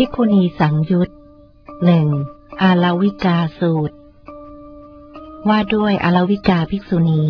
ภิกขุณีสังยุต 1. อาลาวิกาสูตรว่าด้วยอาลาวิกาภิกษุณี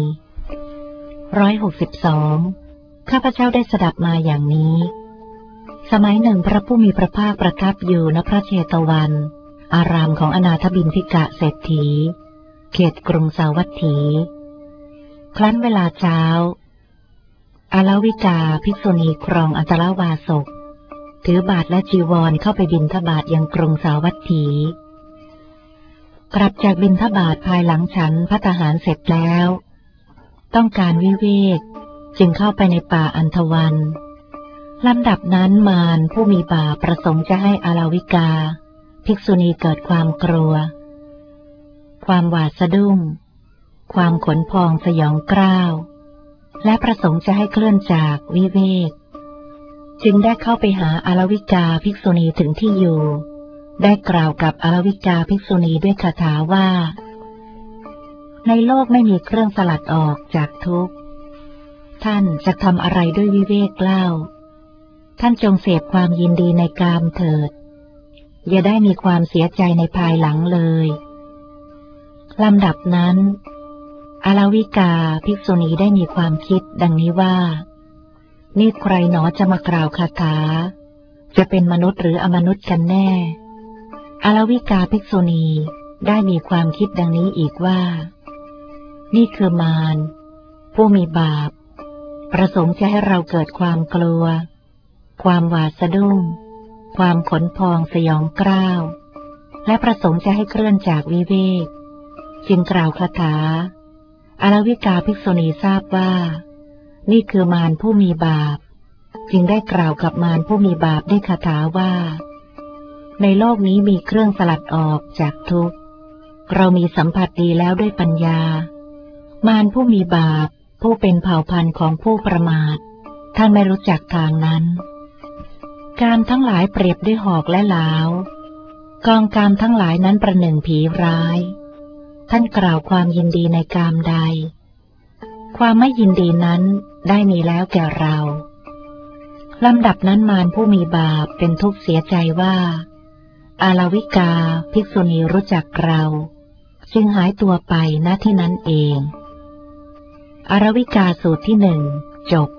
162ข้าพเจ้าได้สดับมาอย่างนี้สมัยหนึ่งพระผู้มีพระภาคประทับอยู่ณพระเชตวัน อารามของอนาถบิณฑิกะเศรษฐีเขตกรุงสาวัตถีครั้นเวลาเช้าอาลาวิกาภิกษุณีครองอันตรวาสกถือบาตรและจีวรเข้าไปบิณฑบาตยังกรุงสาวัตถีกลับจากบิณฑบาตภายหลังฉันภัตตาหารเสร็จแล้วต้องการวิเวกจึงเข้าไปในป่าอันธวันลำดับนั้นมารผู้มีบาปประสงค์จะให้อาลาวิกาภิกษุณีเกิดความกลัวความหวาดสะดุ้งความขนพองสยองกล้าวและประสงค์จะให้เคลื่อนจากวิเวกจึงได้เข้าไปหาอาลาวิกาภิกษุณีถึงที่อยู่ได้กล่าวกับอาลาวิกาภิกษุณีด้วยคาถาว่าในโลกไม่มีเครื่องสลัดออกจากทุกข์ท่านจะทำอะไรด้วยวิเวกเล่าท่านจงเสพความยินดีในกามเถิดอย่าได้มีความเสียใจในภายหลังเลยลำดับนั้นอาลาวิกาภิกษุณีได้มีความคิดดังนี้ว่านี่ใครหนอจะมากล่าวคาถาจะเป็นมนุษย์หรืออมนุษย์กันแน่อาลาวิกาภิกษุณีได้มีความคิดดังนี้อีกว่านี่คือมารผู้มีบาปประสงค์จะให้เราเกิดความกลัวความหวาดสะดุ้งความขนพองสยองกล้าวและประสงค์จะให้เคลื่อนจากวิเวกจึงกล่าวคาถาอาลาวิกาภิกษุณีทราบว่านี่คือมารผู้มีบาปจึงได้กล่าวกับมารผู้มีบาปด้วยคาถาว่าในโลกนี้มีเครื่องสลัดออกจากทุกข์เรามีสัมผัสดีแล้วด้วยปัญญามารผู้มีบาปผู้เป็นเผ่าพันธุ์ของผู้ประมาทท่านไม่รู้จักทางนั้นกามทั้งหลายเปรียบด้วยหอกและหลาวกองกามทั้งหลายนั้นประหนึ่งผีร้ายท่านกล่าวความยินดีในกามใดความไม่ยินดีนั้นได้มีแล้วแก่เราลำดับนั้นมารผู้มีบาปเป็นทุกข์เสียใจว่าอาลาวิกาภิกษุณีรู้จักเราจึงหายตัวไปณที่นั้นเองอาลาวิกาสูตรที่หนึ่งจบ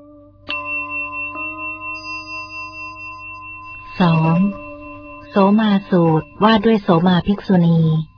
2. โสมาสูตรว่าด้วยโสมาภิกษุณี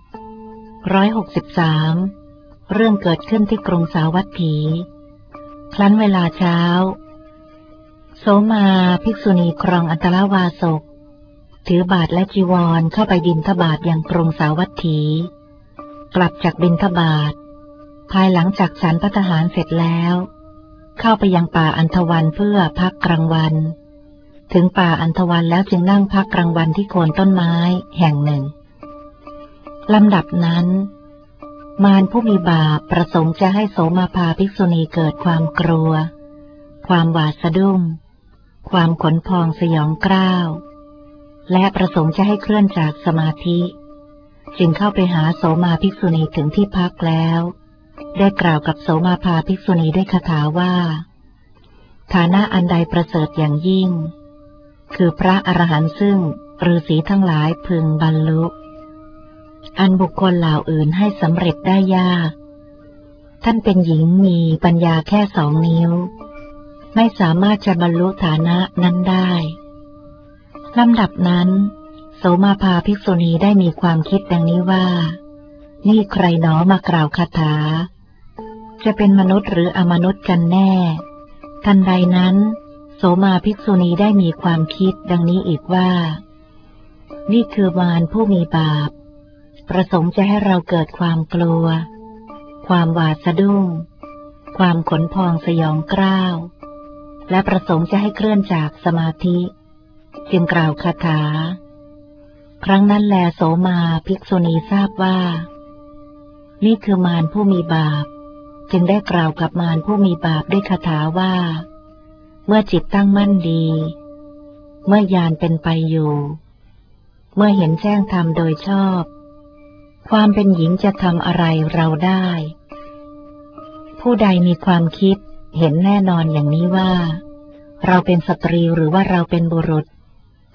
163เรื่องเกิดขึ้นที่กรุงสาวัตถีครั้นเวลาเช้าโสมาภิกษุณีครองอันตรวาสกถือบาตรและจีวรเข้าไปบิณฑบาตยังกรุงสาวัตถีกลับจากบิณฑบาตภายหลังจากฉันภัตตาหารเสร็จแล้วเข้าไปยังป่าอันธวันเพื่อพักกลางวันถึงป่าอันธวันแล้วจึงนั่งพักกลางวันที่โคนต้นไม้แห่งหนึ่งลำดับนั้นมารผู้มีบาปประสงค์จะให้โสมาพาภิกษุณีเกิดความกลัวความหวาดสะดุ้งความขนพองสยองกล้าวและประสงค์จะให้เคลื่อนจากสมาธิจึงเข้าไปหาโสมาภิกษุณีถึงที่พักแล้วได้กล่าวกับโสมาพาภิกษุณีด้วยคาถาว่าฐานะอันใดประเสริฐอย่างยิ่งคือพระอรหันต์ซึ่งฤาษีทั้งหลายพึงบรรลุอันบุคคลเหล่าอื่นให้สำเร็จได้ยากท่านเป็นหญิงมีปัญญาแค่2 นิ้วไม่สามารถจะบรรลุฐานะนั้นได้ลำดับนั้นโสมาพาภิกษุณีได้มีความคิดดังนี้ว่านี่ใครหนอมากล่าวคาถาจะเป็นมนุษย์หรืออมนุษย์กันแน่ทันใดนั้นโสมาภิกษุณีได้มีความคิดดังนี้อีกว่านี่คือมารผู้มีบาปประสงค์จะให้เราเกิดความกลัวความหวาดสะดุ้งความขนพองสยองกล้าวและประสงค์จะให้เคลื่อนจากสมาธิจึงกล่าวคาถาครั้งนั้นแลโสมาภิกษุณีทราบว่านี่คือมารผู้มีบาปจึงได้กล่าวกับมารผู้มีบาปด้วยคาถาว่าเมื่อจิตตั้งมั่นดีเมื่อญาณเป็นไปอยู่เมื่อเห็นแจ้งธรรมโดยชอบความเป็นหญิงจะทำอะไรเราได้ผู้ใดมีความคิดเห็นแน่นอนอย่างนี้ว่าเราเป็นสตรีหรือว่าเราเป็นบุรุษ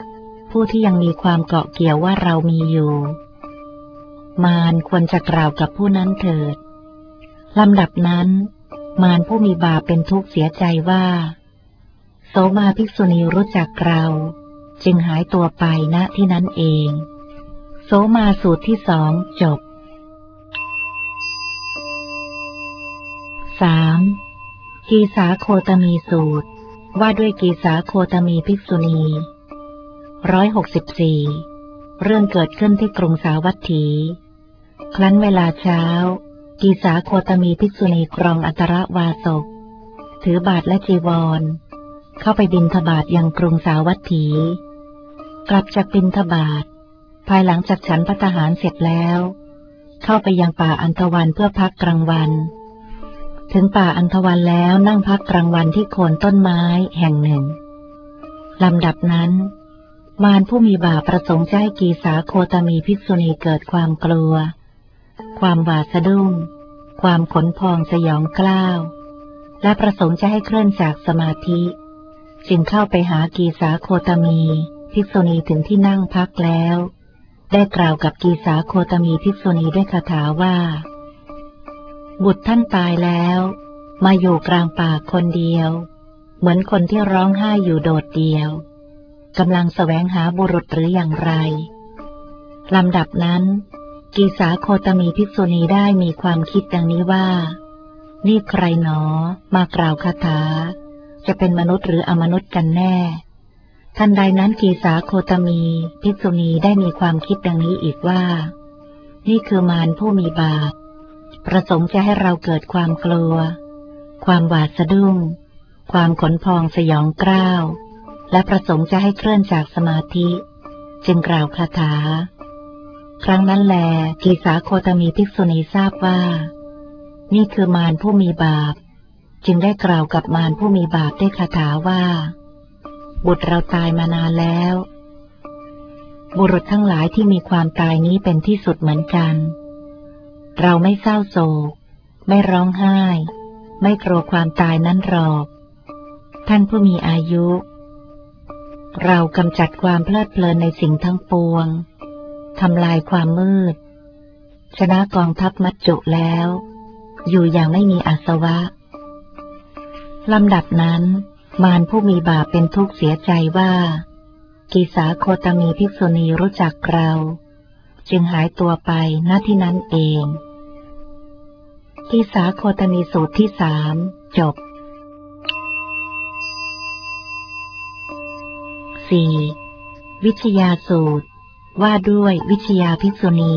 ผู้ที่ยังมีความเกาะเกี่ยวว่าเรามีอยู่มารควรจะกล่าวกับผู้นั้นเถิดลำดับนั้นมารผู้มีบาปเป็นทุกข์เสียใจว่าโสมาภิกษุณีรู้จักเราจึงหายตัวไปณที่นั้นเองโสมาสูตรที่สองจบ 3. กีสาโคตมีสูตรว่าด้วยกีสาโคตมีภิกษุณี164เรื่องเกิดขึ้นที่กรุงสาวัตถีครั้นเวลาเช้ากีสาโคตมีภิกษุณีครองอัตรวาสกถือบาตรและจีวรเข้าไปบิณฑบาตยังกรุงสาวัตถีกลับจากบิณฑบาตภายหลังจากฉันภัตตาหารเสร็จแล้วเข้าไปยังป่าอันธวันเพื่อพักกลางวันถึงป่าอันธวันแล้วนั่งพักกลางวันที่โคนต้นไม้แห่งหนึ่งลำดับนั้นมารผู้มีบาปประสงค์จะให้กีสาโคตมีภิกษุณีเกิดความกลัวความหวาดสะดุ้งความขนพองสยองกล้าวและประสงค์จะให้เคลื่อนจากสมาธิจึงเข้าไปหากีสาโคตมีภิกษุณีถึงที่นั่งพักแล้วได้กล่าวกับกีสาโคตมีภิกษุณีด้วยคาถาว่าบุตรท่านตายแล้วมาอยู่กลางป่าคนเดียวเหมือนคนที่ร้องไห้อยู่โดดเดี่ยวกำลังแสวงหาบุรุษหรืออย่างไรลำดับนั้นกีสาโคตมีภิกษุณีได้มีความคิดดังนี้ว่านี่ใครหนอมากล่าวคาถาจะเป็นมนุษย์หรืออมนุษย์กันแน่ทันใดนั้นกีสาโคตมีภิกษุณีได้มีความคิดดังนี้อีกว่านี่คือมารผู้มีบาปประสงค์จะให้เราเกิดความกลัวความหวาดสะดุ้งความขนพองสยองกล้าวและประสงค์จะให้เคลื่อนจากสมาธิจึงกล่าวคาถาครั้งนั้นแลกีสาโคตมีภิกษุณีทราบว่านี่คือมารผู้มีบาปจึงได้กล่าวกับมารผู้มีบาปด้วยคาถาว่าบุตรเราตายมานานแล้วบุรุษทั้งหลายที่มีความตายนี้เป็นที่สุดเหมือนกันเราไม่เศร้าโศกไม่ร้องไห้ไม่กลัวความตายนั้นหรอกท่านผู้มีอายุเรากำจัดความเพลิดเพลินในสิ่งทั้งปวงทำลายความมืดชนะกองทัพมัจจุแล้วอยู่อย่างไม่มีอาสวะลำดับนั้นมารผู้มีบาปเป็นทุกข์เสียใจว่ากีสาโคตมีภิกษุณีรู้จักเราจึงหายตัวไปณที่นั้นเองกีสาโคตมีสูตรที่สามจบ 4. วิชยาสูตรว่าด้วยวิชยาภิกษุณี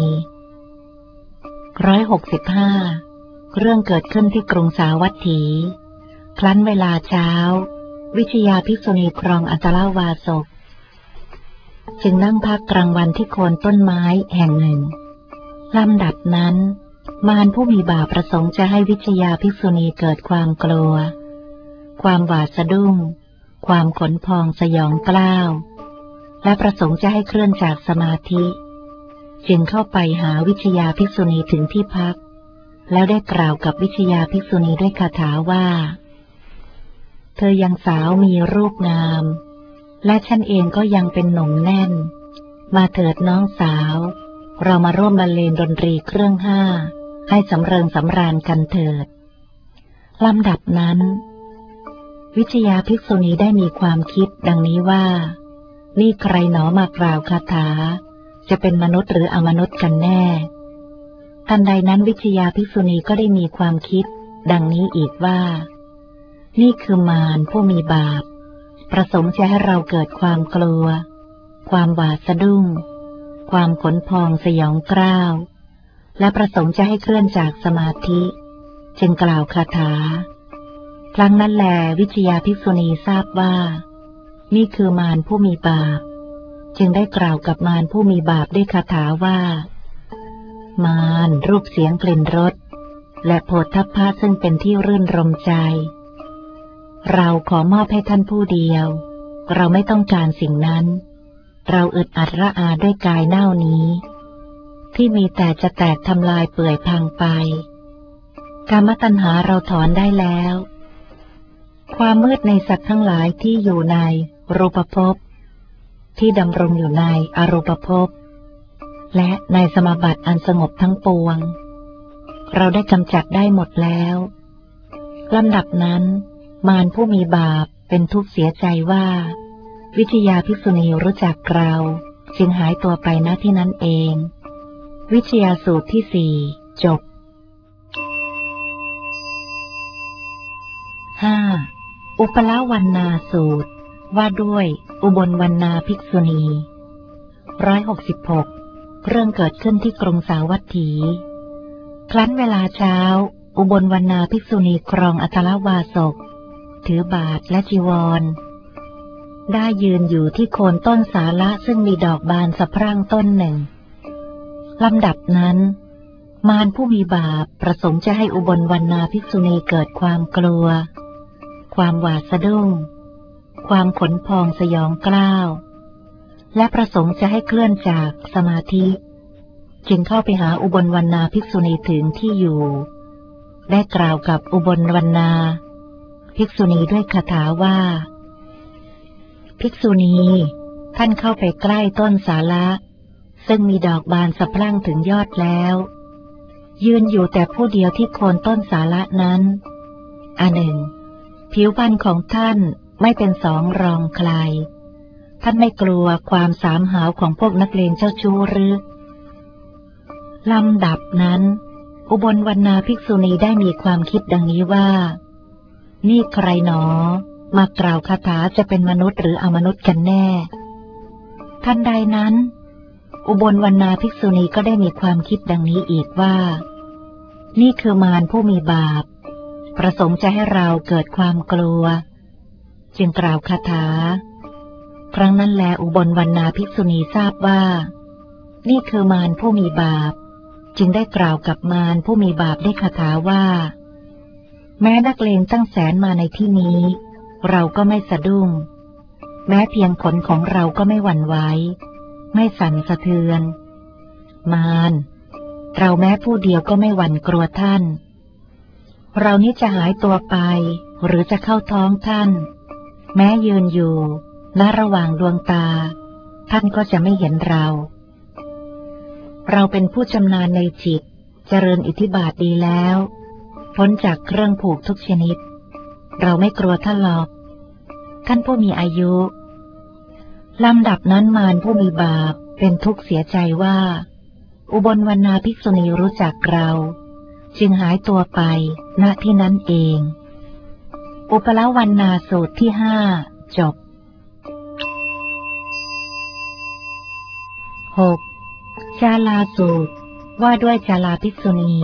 165เรื่องเกิดขึ้นที่กรุงสาวัตถีครั้นเวลาเช้าวิชยาภิกษุณีครองอัตลวาสกจึงนั่งพักกลางวันที่โคนต้นไม้แห่งหนึ่งลำดับนั้นมารผู้มีบาปประสงค์จะให้วิชยาภิกษุณีเกิดความกลัวความหวาดสะดุ้งความขนพองสยองกล้าวและประสงค์จะให้เคลื่อนจากสมาธิจึงเข้าไปหาวิชยาภิกษุณีถึงที่พักแล้วได้กล่าวกับวิชยาภิกษุณีด้วยคาถาว่าเธอยังสาวมีรูปงามและฉันเองก็ยังเป็นหนุ่มแน่นมาเถิดน้องสาวเรามาร่วมบรรเลงดนตรีเครื่องห้าให้สำเริงสำราญกันเถิดลำดับนั้นวิชยาภิกษุณีได้มีความคิดดังนี้ว่านี่ใครหนอมากล่าวคาถาจะเป็นมนุษย์หรืออมนุษย์กันแน่ทันใดนั้นวิชยาภิกษุณีก็ได้มีความคิดดังนี้อีกว่านี่คือมารผู้มีบาปประสงค์จะให้เราเกิดความกลัวความหวาดสะดุ้งความขนพองสยองกล้าวและประสงค์จะให้เคลื่อนจากสมาธิจึงกล่าวคาถาครั้งนั้นแลวิชยาภิกษุณีทราบว่านี่คือมารผู้มีบาปจึงได้กล่าวกับมารผู้มีบาปด้วยคาถาว่ามารรูปเสียงกลิ่นรสและโผฏฐัพพะซึ่งเป็นที่รื่นรมใจเราขอมอบให้ท่านผู้เดียวเราไม่ต้องการสิ่งนั้นเราอึดอัดระอาด้วยกายเน่านี้ที่มีแต่จะแตกทำลายเปื่อยพังไปกามตัณหาเราถอนได้แล้วความมืดในสัตว์ทั้งหลายที่อยู่ในรูปภพที่ดำรงอยู่ในอรูปภพและในสมาบัติอันสงบทั้งปวงเราได้กำจัดได้หมดแล้วลำดับนั้นมารผู้มีบาปเป็นทุกข์เสียใจว่าวิทยาภิกษุณีรู้จักเราจึงหายตัวไปณที่นั้นเองวิทยาสูตรที่สี่จบ 5. อุปละวรรณาสูตรว่าด้วยอุบลวรรณาภิกษุณี166เรื่องเกิดขึ้นที่กรุงสาวัตถีครั้นเวลาเช้าอุบลวรรณาภิกษุณีครองอัตลวาสกถือบาตรและจีวรได้ยืนอยู่ที่โคนต้นสาละซึ่งมีดอกบานสะพรั่งต้นหนึ่งลำดับนั้นมารผู้มีบาปประสงค์จะให้อุบลวรรณาภิกษุณีเกิดความกลัวความหวาดสะดุ้งความขนพองสยองกล้าวและประสงค์จะให้เคลื่อนจากสมาธิจึงเข้าไปหาอุบลวรรณาภิกษุณีถึงที่อยู่ได้กล่าวกับอุบลวรรณาภิกษุณีด้วยคาถาว่าภิกษุณีท่านเข้าไปใกล้ต้นสาละซึ่งมีดอกบานสะพรั่งถึงยอดแล้วยืนอยู่แต่ผู้เดียวที่โคนต้นสาละนั้นอันหนึ่งผิวพรรณของท่านไม่เป็นสองรองใครท่านไม่กลัวความสามหาวของพวกนักเลงเจ้าชู้หรือลำดับนั้นอุบลวรรณาภิกษุณีได้มีความคิดดังนี้ว่านี่ใครหนอมากล่าวคาถาจะเป็นมนุษย์หรืออมนุษย์กันแน่ทันใดนั้นอุบลวรรณาภิกษุณีก็ได้มีความคิดดังนี้อีกว่านี่คือมารผู้มีบาปประสงค์จะให้เราเกิดความกลัวจึงกล่าวคาถาครั้งนั้นแลอุบลวรรณาภิกษุณีทราบว่านี่คือมารผู้มีบาปจึงได้กล่าวกับมารผู้มีบาปด้วยคาถาว่าแม้นักเลงตั้งแสนมาในที่นี้เราก็ไม่สะดุ้งแม้เพียงขนของเราก็ไม่หวั่นไหวไม่สั่นสะเทือนมารเราแม้ผู้เดียวก็ไม่หวั่นกลัวท่านเรานี้จะหายตัวไปหรือจะเข้าท้องท่านแม้ยืนอยู่ณระหว่างดวงตาท่านก็จะไม่เห็นเราเป็นผู้ชำนาญในจิตเจริญอิทธิบาทดีแล้วพ้นจากเครื่องผูกทุกชนิดเราไม่กลัวท่านหรอกท่านผู้มีอายุลำดับนั้นมารผู้มีบาปเป็นทุกข์เสียใจว่าอุบลวรรณาภิกษุณีรู้จักเราจึงหายตัวไปณที่นั้นเองอุปละวรรณาสูตรที่5จบ 6. ชาลาสูตรว่าด้วยชาลาภิกษุณี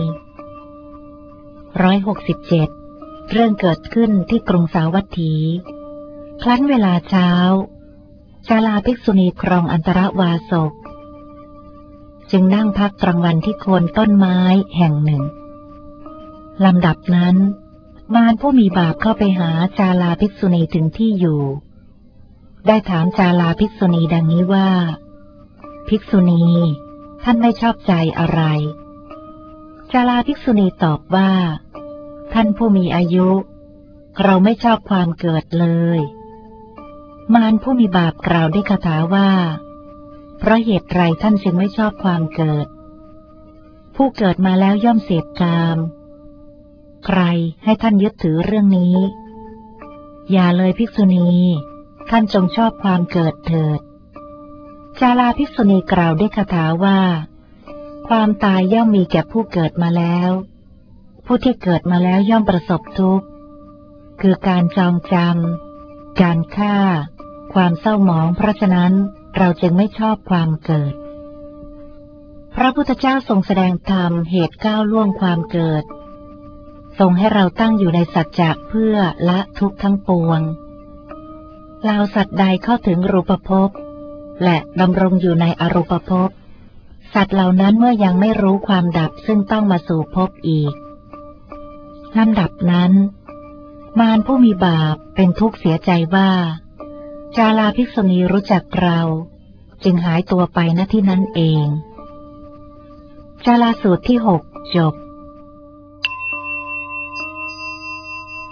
167เรื่องเกิดขึ้นที่กรุงสาวัตถีครั้นเวลาเช้าชาลาภิกษุณีครองอันตรวาสกจึงนั่งพักกลางวันที่โคนต้นไม้แห่งหนึ่งลำดับนั้นมารผู้มีบาปเข้าไปหาชาลาภิกษุณีถึงที่อยู่ได้ถามชาลาภิกษุณีดังนี้ว่าภิกษุณีท่านไม่ชอบใจอะไรชาลาภิกษุณีตอบว่าท่านผู้มีอายุเราไม่ชอบความเกิดเลยมารผู้มีบาปกล่าวด้วยคาถาว่าเพราะเหตุไรท่านจึงไม่ชอบความเกิดผู้เกิดมาแล้วย่อมเสพกามใครให้ท่านยึดถือเรื่องนี้อย่าเลยภิกษุณีท่านจงชอบความเกิดเถิดชาลาภิกษุณีกล่าวด้วยคาถาว่าความตายย่อมมีแก่ผู้เกิดมาแล้วผู้ที่เกิดมาแล้วย่อมประสบทุกข์คือการจองจำการฆ่าความเศร้าหมองเพราะฉะนั้นเราจึงไม่ชอบความเกิดพระพุทธเจ้าทรงแสดงธรรมเหตุก้าวล่วงความเกิดทรงให้เราตั้งอยู่ในสัจจะเพื่อละทุกข์ทั้งปวงเราสัตว์ใดเข้าถึงรูปภพและดำรงอยู่ในอรูปภพสัตว์เหล่านั้นเมื่อยังไม่รู้ความดับซึ่งต้องมาสู่ภพอีกลำดับนั้นมารผู้มีบาปเป็นทุกข์เสียใจว่าชาลาภิกษุณีรู้จักเราจึงหายตัวไปณที่นั้นเองชาลาสูตรที่6จบ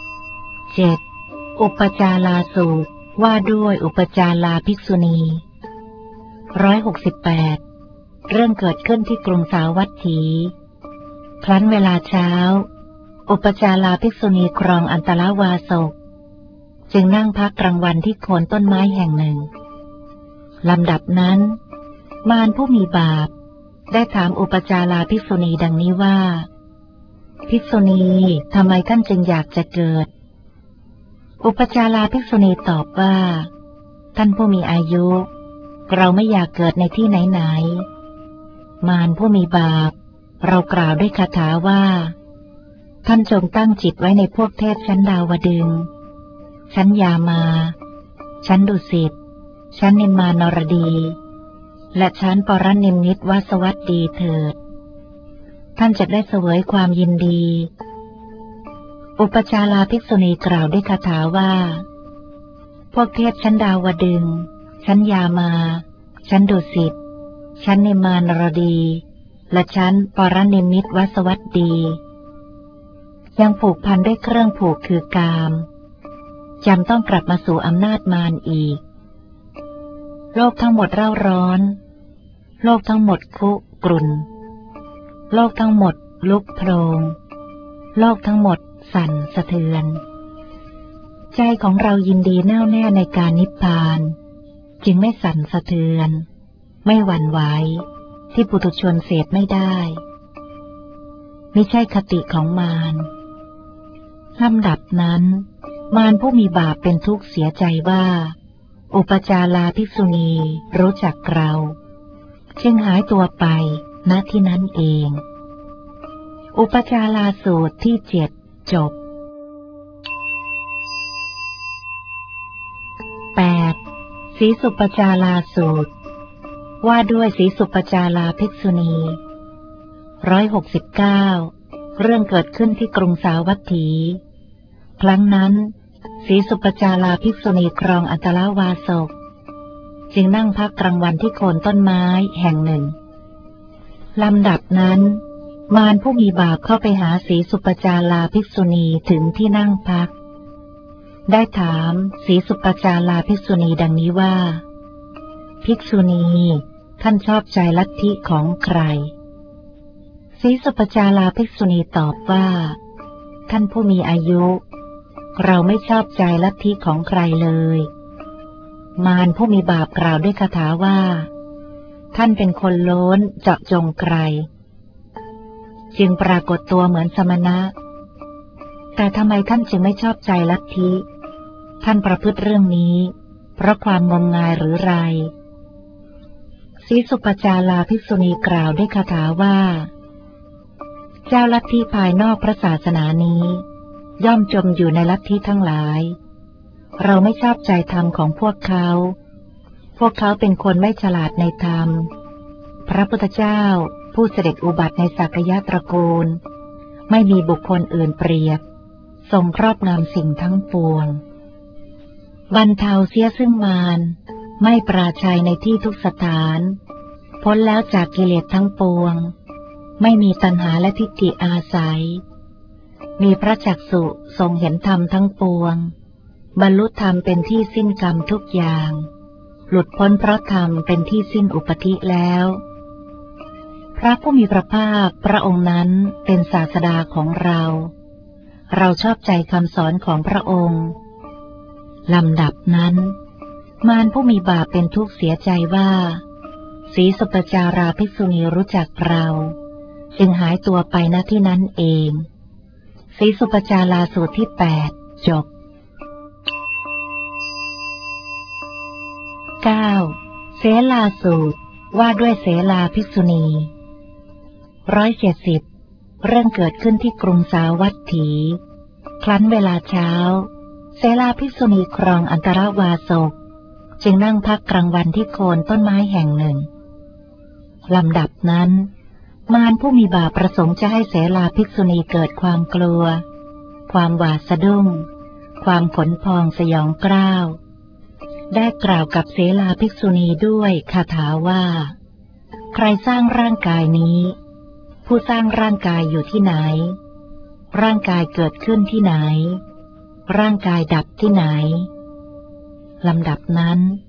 7. อุปจาราสูตรว่าด้วยอุปจาราภิกษุณี 168 เรื่องเกิดขึ้นที่กรุงสาวัตถี ครั้นเวลาเช้าอุปจาราภิกษุณีครองอันตรวาสกจึงนั่งพักกลางวันที่โคนต้นไม้แห่งหนึ่งลำดับนั้นมารผู้มีบาปได้ถามอุปจาราภิกษุณีดังนี้ว่าภิกษุณีทำไมท่านจึงอยากจะเกิดอุปจาราภิกษุณีตอบว่าท่านผู้มีอายุเราไม่อยากเกิดในที่ไหนๆมารผู้มีบาปเรากล่าวด้วยคาถาว่าท่านจงตั้งจิตไว้ในพวกเทพชั้นดาวดึงส์ชั้นยามาชั้นดุสิตชั้นนิมมานรดีและชั้นปรนิมมิตวาสวัสดีเถิดท่านจะได้เสวยความยินดีอุปจาราภิกษุณีกล่าวด้วยคาถาว่าพวกเทพชั้นดาวดึงส์ชั้นยามาชั้นดุสิตชั้นนิมมานรดีและชั้นปรนิมมิตวาสวัสดียังผูกพันด้วยเครื่องผูกคือกามจำต้องกลับมาสู่อำนาจมารอีกโลกทั้งหมดเร่าร้อนโลกทั้งหมดคุกรุ่นโลกทั้งหมดลุกโพลงโลกทั้งหมดสั่นสะเทือนใจของเรายินดีแน่วแน่ในการนิพพานจึงไม่สั่นสะเทือนไม่หวั่นไหวที่ปุถุชนเสพไม่ได้ไม่ใช่คติของมารลำดับนั้นมารผู้มีบาปเป็นทุกข์เสียใจว่าอุปจาราภิกษุณีรู้จักเราจึงหายตัวไปณที่นั้นเองอุปจาราสูตรที่7จบ 8. สีสุปจาราสูตรว่าด้วยสีสุปจาราภิกษุณี169เรื่องเกิดขึ้นที่กรุงสาวัตถี ครั้งนั้นสีสุปจาราภิกษุณีครองอันตรวาสกจึงนั่งพักกลางวันที่โคนต้นไม้แห่งหนึ่งลำดับนั้นมารผู้มีบาปเข้าไปหาสีสุปจาราภิกษุณีถึงที่นั่งพักได้ถามสีสุปจาราภิกษุณีดังนี้ว่าภิกษุณีท่านชอบใจลัทธิของใครสีสุปจาราภิกษุณีตอบว่าท่านผู้มีอายุเราไม่ชอบใจลัทธิของใครเลยมารผู้มีบาปกล่าวด้วยคาถาว่าท่านเป็นคนโล้นเจาะจงใครจึงปรากฏตัวเหมือนสมณะแต่ทำไมท่านจึงไม่ชอบใจลัทธิท่านประพฤติเรื่องนี้เพราะความงมงายหรือไรสีสุปจาราภิกษุณีกล่าวด้วยคาถาว่าเจ้าลัทธิภายนอกพระศาสนานี้ย่อมจมอยู่ในลัทธิทั้งหลายเราไม่ชอบใจธรรมของพวกเขาเป็นคนไม่ฉลาดในธรรมพระพุทธเจ้าผู้เสด็จอุบัติในสักยะตระกูลไม่มีบุคคลอื่นเปรียบทรงครอบงำสิ่งทั้งปวงบรรเทาเสียซึ่งมารไม่ปราชัยในที่ทุกสถานพ้นแล้วจากกิเลสทั้งปวงไม่มีตัณหาและทิฏฐิอาศัยมีพระจักษุทรงเห็นธรรมทั้งปวงบรรลุธรรมเป็นที่สิ้นกรรมทุกอย่างหลุดพ้นเพราะธรรมเป็นที่สิ้นอุปธิแล้วพระผู้มีพระภาคพระองค์นั้นเป็นศาสดาของเราชอบใจคำสอนของพระองค์ลำดับนั้นมารผู้มีบาปเป็นทุกข์เสียใจว่าสีสุปจาราภิกษุณีรู้จักเราจึงหายตัวไปณที่นั้นเองสีสุปจาราสูตรที่8จบ 9. เสลาสูตรว่าด้วยเสลาภิกษุณี170เรื่องเกิดขึ้นที่กรุงสาวัตถี ครั้นเวลาเช้าเสลาภิกษุณีครองอันตรวาสกจึงนั่งพักกลางวันที่โคนต้นไม้แห่งหนึ่งลำดับนั้นมารผู้มีบาปประสงค์จะให้เสลาภิกษุณีเกิดความกลัวความหวาดสะดุ้งความขนพองสยองกล้าวได้กล่าวกับเสลาภิกษุณีด้วยคาถาว่าใครสร้างร่างกายนี้ผู้สร้างร่างกายอยู่ที่ไหนร่างกายเกิดขึ้นที่ไหนร่างกายดับที่ไหนลำดับนั้น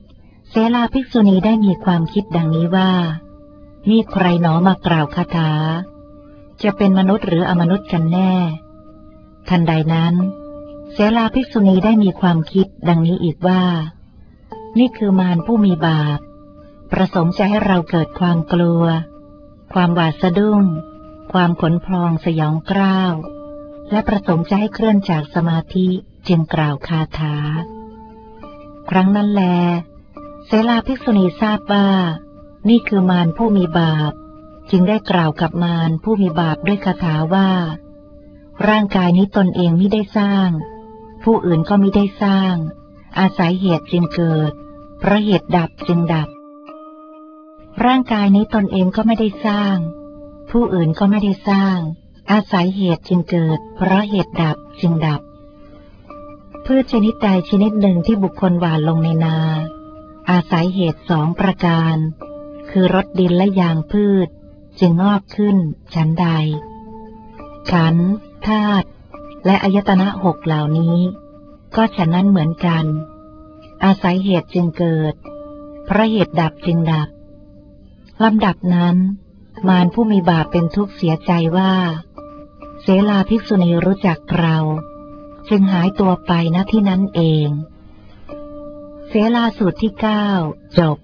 เสลาภิกษุณีได้มีความคิดดังนี้ว่านี่ใครหนอมากล่าวคาถาจะเป็นมนุษย์หรืออมนุษย์กันแน่ทันใดนั้นเสลาภิกษุณีได้มีความคิดดังนี้อีกว่านี่คือมารผู้มีบาปประสงค์จะให้เราเกิดความกลัวความหวาดสะดุ้งความขนพองสยองกล้าวและประสงค์จะให้เคลื่อนจากสมาธิจึงกล่าวคาถาครั้งนั้นแลเสลาภิกษุณีทราบว่านี่คือมารผู้มีบาปจึงได้กล่าวกับมารผู้มีบาปด้วยคาถาว่าร่างกายนี้ตนเองมิได้สร้างผู้อื่นก็มิได้สร้างอาศัยเหตุจึงเกิดเพราะเหตุดับจึงดับร่างกายนี้ตนเองก็ไม่ได้สร้างผู้อื่นก็ไม่ได้สร้างอาศัยเหตุจึงเกิดเพราะเหตุดับจึงดับพืชชนิดใดชนิดหนึ่งที่บุคคลหว่านลงในนาอาศัยเหตุสองประการคือรดดินและยางพืชจึงงอกขึ้นฉันใดขันธ์ธาตุและอายตนะหกเหล่านี้ก็ฉะนั้นเหมือนกันอาศัยเหตุจึงเกิดเพราะเหตุดับจึงดับลำดับนั้นมารผู้มีบาปเป็นทุกข์เสียใจว่าเสลาภิกษุณีรู้จักเราจึงหายตัวไปณที่นั้นเองเสลาสูตรที่9จบ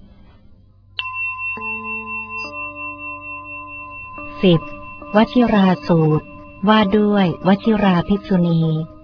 10วชิราสูตรว่าด้วยวชิราภิกษุณี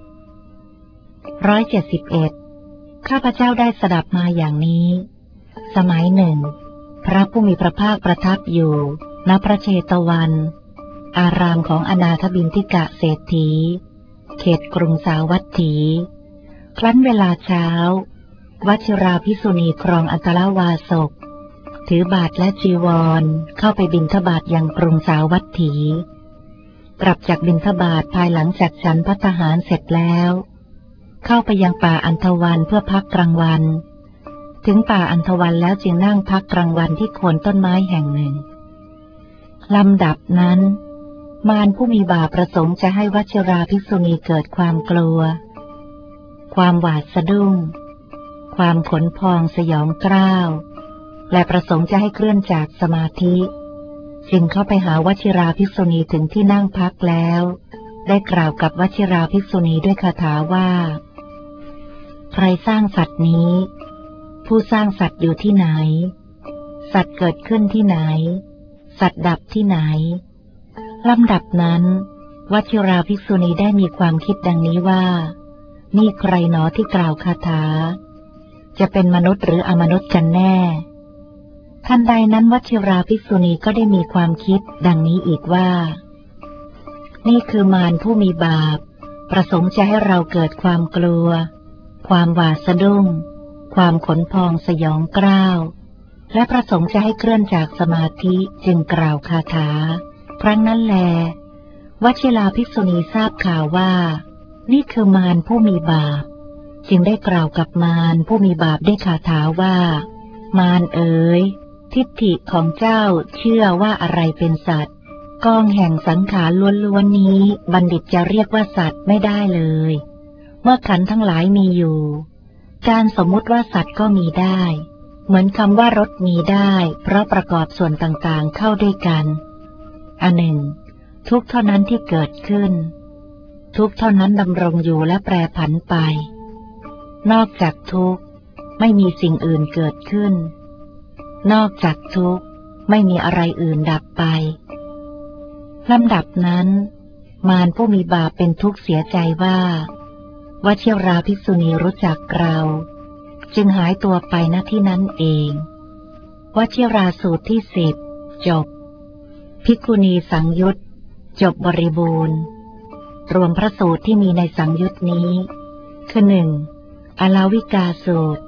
171ข้าพเจ้าได้สดับมาอย่างนี้สมัยหนึ่งพระผู้มีพระภาคประทับอยู่ณพระเชตวันอารามของอนาถบิณฑิกะเศรษฐีเขตกรุงสาวัตถีครั้นเวลาเช้าวชิราภิกษุณีครองอันตรวาสกถือบาตรและจีวรเข้าไปบิณฑบาตยังกรุงสาวัตถีกลับจากบิณฑบาตภายหลังจากฉันภัตตาหารเสร็จแล้วเข้าไปยังป่าอันธวันเพื่อพักกลางวันถึงป่าอันธวันแล้วจึงนั่งพักกลางวันที่โคนต้นไม้แห่งหนึ่งลำดับนั้นมารผู้มีบาปประสงค์จะให้วชิราภิกษุณีเกิดความกลัวความหวาดสะดุ้งความขนพองสยองกล้าวและประสงค์จะให้เคลื่อนจากสมาธิจึงเข้าไปหาวชิราภิกษุณีถึงที่นั่งพักแล้วได้กล่าวกับวชิราภิกษุณีด้วยคาถาว่าใครสร้างสัตว์นี้ผู้สร้างสัตว์อยู่ที่ไหนสัตว์เกิดขึ้นที่ไหนสัตว์ดับที่ไหนลำดับนั้นวชิราภิกษุณีได้มีความคิดดังนี้ว่านี่ใครหนอที่กล่าวคาถาจะเป็นมนุษย์หรืออมนุษย์กันแน่ทันใดนั้นวชิราภิกษุณีก็ได้มีความคิดดังนี้อีกว่านี่คือมารผู้มีบาปประสงค์จะให้เราเกิดความกลัวความหวาดสะดุ้งความขนพองสยองกล้าวและประสงค์จะให้เคลื่อนจากสมาธิจึงกล่าวคาถาครั้งนั้นแลวชิราภิกษุณีทราบข่าวว่านี่คือมารผู้มีบาปจึงได้กล่าวกับมารผู้มีบาปด้วยคาถาว่ามารเอ๋ยทิฏฐิของเจ้าเชื่อว่าอะไรเป็นสัตว์กองแห่งสังขารล้วนๆนี้บัณฑิตจะเรียกว่าสัตว์ไม่ได้เลยเมื่อขันธ์ทั้งหลายมีอยู่การสมมุติว่าสัตว์ก็มีได้เหมือนคำว่ารถมีได้เพราะประกอบส่วนต่างๆเข้าด้วยกันอันหนึ่งทุกข์เท่านั้นที่เกิดขึ้นทุกข์เท่านั้นดำรงอยู่และแปรผันไปนอกจากทุกข์ไม่มีสิ่งอื่นเกิดขึ้นนอกจากทุกข์ไม่มีอะไรอื่นดับไปลำดับนั้นมารผู้มีบาปเป็นทุกข์เสียใจว่าวชิราภิกษุณีรู้จักเราจึงหายตัวไปณที่นั้นเองวชิราสูตรที่10จบภิกขุณีสังยุตจบบริบูรณ์รวมพระสูตรที่มีในสังยุตนี้คือ 1. อลาวิกาสูตร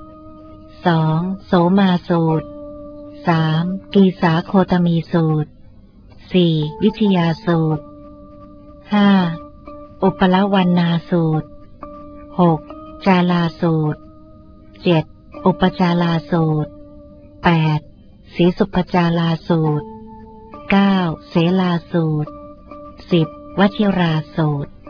2. โสมาสูตร 3. กีสาโคตมีสูตร 4. วิทยาสูตร 5. อุปละวันนาสูตร 6. จาลาสูตร 7. อุปจาลาสูตร 8. สีสุปจาลาสูตร 9. เสลาสูตร 10. วชิราสูตร